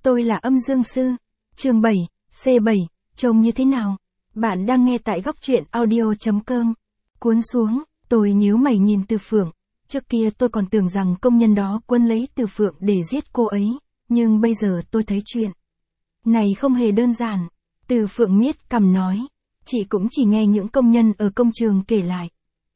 Tôi là Âm Dương Sư. Chương 7, C7, trông như thế nào? Bạn đang nghe tại góc truyện audio.com. Cuốn xuống, tôi nhíu mày nhìn Từ Phượng. Trước kia tôi còn tưởng rằng công nhân đó quân lấy Từ Phượng để giết cô ấy, nhưng bây giờ tôi thấy chuyện này không hề đơn giản. Từ Phượng miết cằm nói, chị cũng chỉ nghe những công nhân ở công trường kể lại.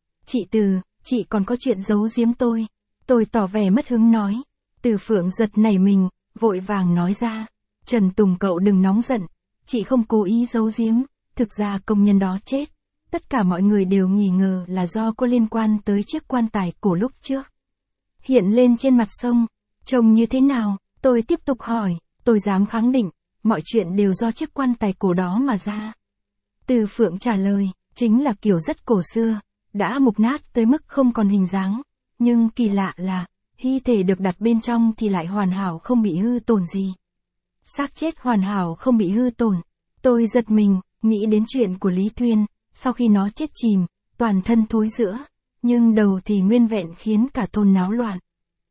Chị còn có chuyện giấu giếm tôi. Tôi tỏ vẻ mất hứng nói. Từ Phượng giật nảy mình, vội vàng nói ra. Trần Tùng cậu đừng nóng giận, chị không cố ý giấu giếm, thực ra công nhân đó chết. Tất cả mọi người đều nghi ngờ là do có liên quan tới chiếc quan tài cổ lúc trước hiện lên trên mặt sông. Trông như thế nào? Tôi tiếp tục hỏi. Tôi dám khẳng định, mọi chuyện đều do chiếc quan tài cổ đó mà ra. Từ Phượng trả lời, chính là kiểu rất cổ xưa, đã mục nát tới mức không còn hình dáng. Nhưng kỳ lạ là, thi thể được đặt bên trong thì lại hoàn hảo không bị hư tổn gì. Xác chết hoàn hảo không bị hư tổn. Tôi giật mình, nghĩ đến chuyện của Lý Thuyên, sau khi nó chết chìm, toàn thân thối rữa, nhưng đầu thì nguyên vẹn khiến cả thôn náo loạn.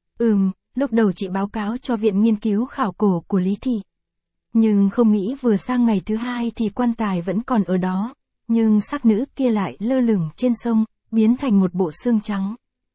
Lúc đầu chị báo cáo cho Viện Nghiên cứu Khảo cổ của Lý Thị. Nhưng không nghĩ vừa sang ngày thứ hai thì quan tài vẫn còn ở đó, nhưng xác nữ kia lại lơ lửng trên sông, biến thành một bộ xương trắng.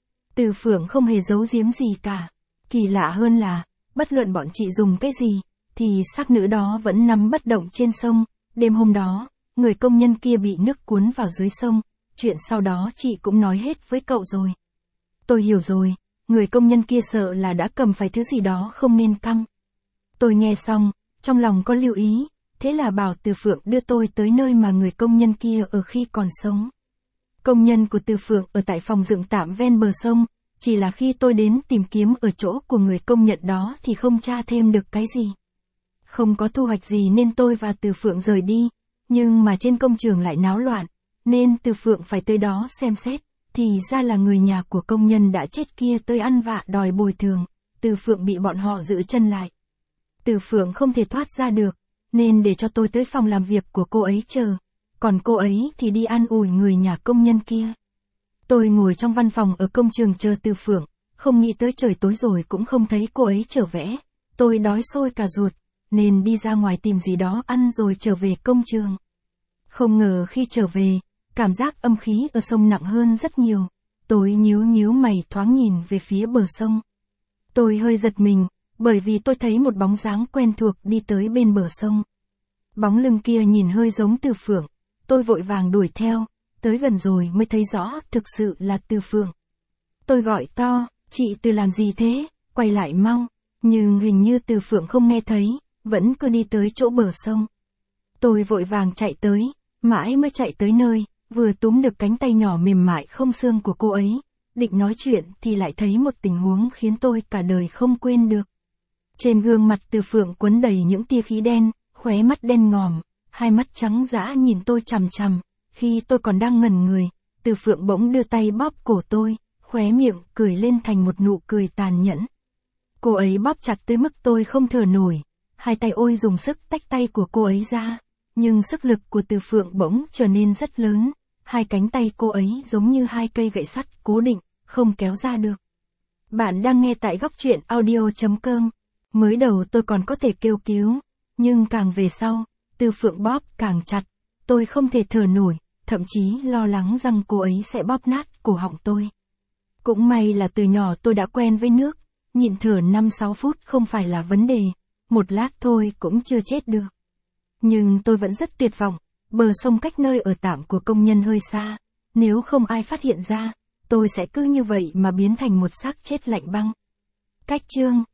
Từ Phượng không hề giấu giếm gì cả. Kỳ lạ hơn là, bất luận bọn chị dùng cái gì, thì xác nữ đó vẫn nằm bất động trên sông. Đêm hôm đó, người công nhân kia bị nước cuốn vào dưới sông, chuyện sau đó chị cũng nói hết với cậu rồi. Tôi hiểu rồi, người công nhân kia sợ là đã cầm phải thứ gì đó không nên căm. Tôi nghe xong, trong lòng có lưu ý, thế là bảo Từ Phượng đưa tôi tới nơi mà người công nhân kia ở khi còn sống. Công nhân của Từ Phượng ở tại phòng dựng tạm ven bờ sông, chỉ là khi tôi đến tìm kiếm ở chỗ của người công nhận đó thì không tra thêm được cái gì. Không có thu hoạch gì nên tôi và Từ Phượng rời đi, nhưng mà trên công trường lại náo loạn, nên Từ Phượng phải tới đó xem xét, thì ra là người nhà của công nhân đã chết kia tới ăn vạ đòi bồi thường. Từ Phượng bị bọn họ giữ chân lại. Từ Phượng không thể thoát ra được, nên để cho tôi tới phòng làm việc của cô ấy chờ, còn cô ấy thì đi an ủi người nhà công nhân kia. Tôi ngồi trong văn phòng ở công trường chờ Từ Phượng, không nghĩ tới trời tối rồi cũng không thấy cô ấy trở về. Tôi đói sôi cả ruột, nên đi ra ngoài tìm gì đó ăn rồi trở về công trường. Không ngờ khi trở về, cảm giác âm khí ở sông nặng hơn rất nhiều. Tôi nhíu mày thoáng nhìn về phía bờ sông. Tôi hơi giật mình, bởi vì tôi thấy một bóng dáng quen thuộc đi tới bên bờ sông. Bóng lưng kia nhìn hơi giống Từ Phượng. Tôi vội vàng đuổi theo, tới gần rồi mới thấy rõ thực sự là Từ Phượng. Tôi gọi to, chị Từ làm gì thế, quay lại mau. Nhưng hình như Từ Phượng không nghe thấy, vẫn cứ đi tới chỗ bờ sông. Tôi vội vàng chạy tới, mãi mới chạy tới nơi, vừa túm được cánh tay nhỏ mềm mại không xương của cô ấy. Định nói chuyện thì lại thấy một tình huống khiến tôi cả đời không quên được. Trên gương mặt Từ Phượng quấn đầy những tia khí đen, khóe mắt đen ngòm, hai mắt trắng dã nhìn tôi chằm chằm. Khi tôi còn đang ngẩn người, Từ Phượng bỗng đưa tay bóp cổ tôi, khóe miệng cười lên thành một nụ cười tàn nhẫn. Cô ấy bóp chặt tới mức tôi không thở nổi, hai tay ôi dùng sức tách tay của cô ấy ra, nhưng sức lực của Từ Phượng bỗng trở nên rất lớn, hai cánh tay cô ấy giống như hai cây gậy sắt cố định, không kéo ra được. Bạn đang nghe tại góc truyện audio.com. Mới đầu tôi còn có thể kêu cứu, nhưng càng về sau, Từ Phượng bóp càng chặt, tôi không thể thở nổi, thậm chí lo lắng rằng cô ấy sẽ bóp nát cổ họng tôi. Cũng may là từ nhỏ tôi đã quen với nước, nhịn thở 5-6 phút không phải là vấn đề, một lát thôi cũng chưa chết được. Nhưng tôi vẫn rất tuyệt vọng, bờ sông cách nơi ở tạm của công nhân hơi xa, nếu không ai phát hiện ra, tôi sẽ cứ như vậy mà biến thành một xác chết lạnh băng. Cách chương